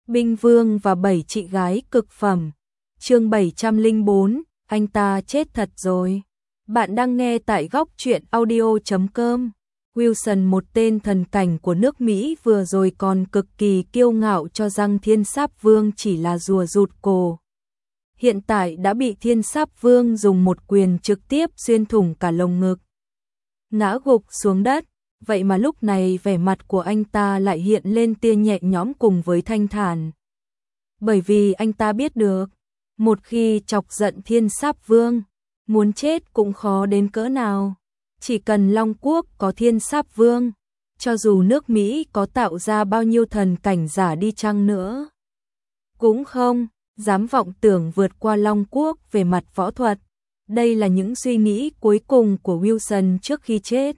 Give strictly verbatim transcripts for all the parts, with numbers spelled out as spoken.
Binh Vương và bảy chị gái cực phẩm. Chương bảy trăm lẻ bốn, anh ta chết thật rồi. Bạn đang nghe tại góc truyện audio chấm com. Wilson, một tên thần cảnh của nước Mỹ, vừa rồi còn cực kỳ kiêu ngạo cho rằng Thiên Sáp Vương chỉ là rùa rụt cổ. Hiện tại đã bị Thiên Sáp Vương dùng một quyền trực tiếp xuyên thủng cả lồng ngực, ngã gục xuống đất. Vậy mà lúc này vẻ mặt của anh ta lại hiện lên tia nhẹ nhõm cùng với thanh thản. Bởi vì anh ta biết được, một khi chọc giận Thiên Sáp Vương, muốn chết cũng khó đến cỡ nào. Chỉ cần Long Quốc có Thiên Sáp Vương, cho dù nước Mỹ có tạo ra bao nhiêu thần cảnh giả đi chăng nữa, cũng không dám vọng tưởng vượt qua Long Quốc về mặt võ thuật. Đây là những suy nghĩ cuối cùng của Wilson trước khi chết.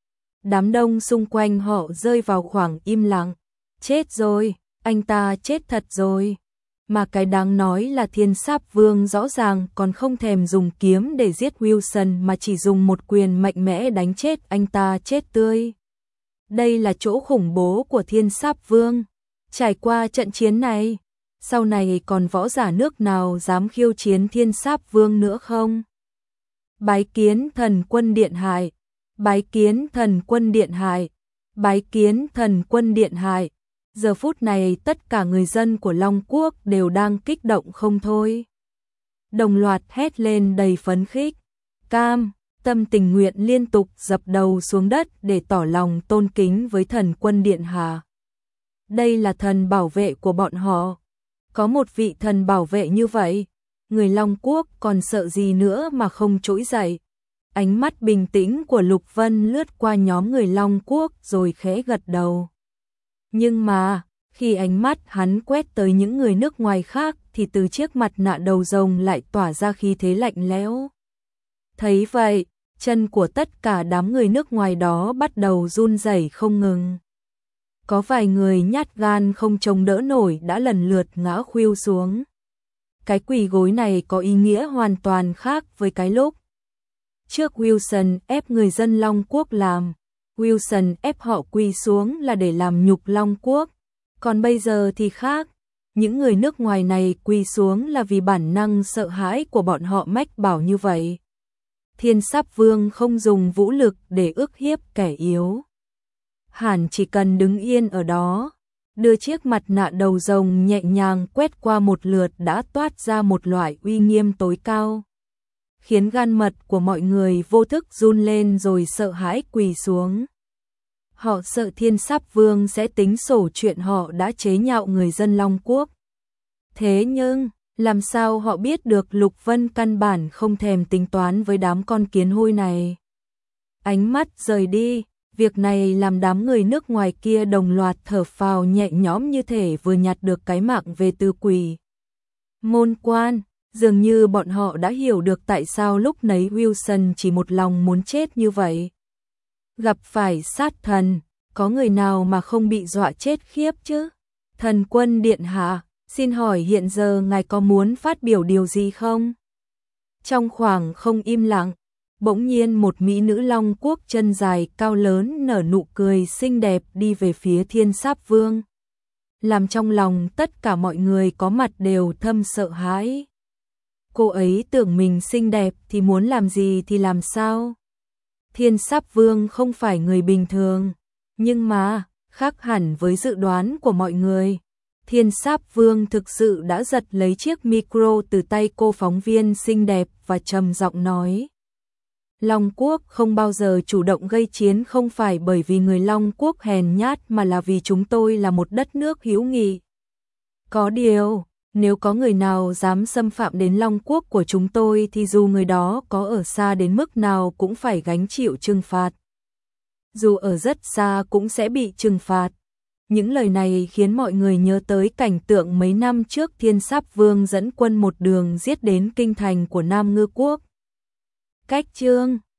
Đám đông xung quanh họ rơi vào khoảng im lặng. Chết rồi, anh ta chết thật rồi. Mà cái đáng nói là Thiên Sáp Vương rõ ràng còn không thèm dùng kiếm để giết Wilson mà chỉ dùng một quyền mạnh mẽ đánh chết anh ta chết tươi. Đây là chỗ khủng bố của Thiên Sáp Vương. Trải qua trận chiến này, sau này còn võ giả nước nào dám khiêu chiến Thiên Sáp Vương nữa không? Bái kiến thần quân điện hại. Bái kiến thần quân điện hại. Bái kiến thần quân điện hại. Giờ phút này tất cả người dân của Long Quốc đều đang kích động không thôi. Đồng loạt hét lên đầy phấn khích. Cam tâm tình nguyện liên tục dập đầu xuống đất để tỏ lòng tôn kính với thần quân điện hạ. Đây là thần bảo vệ của bọn họ. Có một vị thần bảo vệ như vậy, người Long Quốc còn sợ gì nữa mà không trỗi dậy. Ánh mắt bình tĩnh của Lục Vân lướt qua nhóm người Long Quốc rồi khẽ gật đầu. Nhưng mà, khi ánh mắt hắn quét tới những người nước ngoài khác thì từ chiếc mặt nạ đầu rồng lại tỏa ra khí thế lạnh lẽo. Thấy vậy, chân của tất cả đám người nước ngoài đó bắt đầu run rẩy không ngừng. Có vài người nhát gan không chống đỡ nổi đã lần lượt ngã khuỵu xuống. Cái quỳ gối này có ý nghĩa hoàn toàn khác với cái lúc trước Wilson ép người dân Long Quốc làm. Wilson ép họ quỳ xuống là để làm nhục Long Quốc. Còn bây giờ thì khác. Những người nước ngoài này quỳ xuống là vì bản năng sợ hãi của bọn họ mách bảo như vậy. Thiên Sáp Vương không dùng vũ lực để ức hiếp kẻ yếu. Hẳn chỉ cần đứng yên ở đó, đưa chiếc mặt nạ đầu rồng nhẹ nhàng quét qua một lượt đã toát ra một loại uy nghiêm tối cao, khiến gan mật của mọi người vô thức run lên rồi sợ hãi quỳ xuống. Họ sợ Thiên Sáp Vương sẽ tính sổ chuyện họ đã chế nhạo người dân Long Quốc. Thế nhưng, làm sao họ biết được Lục Vân căn bản không thèm tính toán với đám con kiến hôi này. Ánh mắt rời đi, việc này làm đám người nước ngoài kia đồng loạt thở phào nhẹ nhõm như thể vừa nhặt được cái mạng về từ quỷ môn quan. Dường như bọn họ đã hiểu được tại sao lúc nấy Wilson chỉ một lòng muốn chết như vậy. Gặp phải sát thần, có người nào mà không bị dọa chết khiếp chứ? Thần quân điện hạ, xin hỏi hiện giờ ngài có muốn phát biểu điều gì không? Trong khoảng không im lặng, bỗng nhiên một mỹ nữ Long Quốc chân dài cao lớn nở nụ cười xinh đẹp đi về phía Thiên Sáp Vương, làm trong lòng tất cả mọi người có mặt đều thầm sợ hãi. Cô ấy tưởng mình xinh đẹp thì muốn làm gì thì làm sao? Thiên Sáp Vương không phải người bình thường, nhưng mà, khác hẳn với dự đoán của mọi người. Thiên Sáp Vương thực sự đã giật lấy chiếc micro từ tay cô phóng viên xinh đẹp và trầm giọng nói. Long Quốc không bao giờ chủ động gây chiến không phải bởi vì người Long Quốc hèn nhát mà là vì chúng tôi là một đất nước hữu nghị. Có điều, nếu có người nào dám xâm phạm đến Long Quốc của chúng tôi thì dù người đó có ở xa đến mức nào cũng phải gánh chịu trừng phạt. Dù ở rất xa cũng sẽ bị trừng phạt. Những lời này khiến mọi người nhớ tới cảnh tượng mấy năm trước Thiên Sáp Vương dẫn quân một đường giết đến kinh thành của Nam Ngư Quốc. Cách chương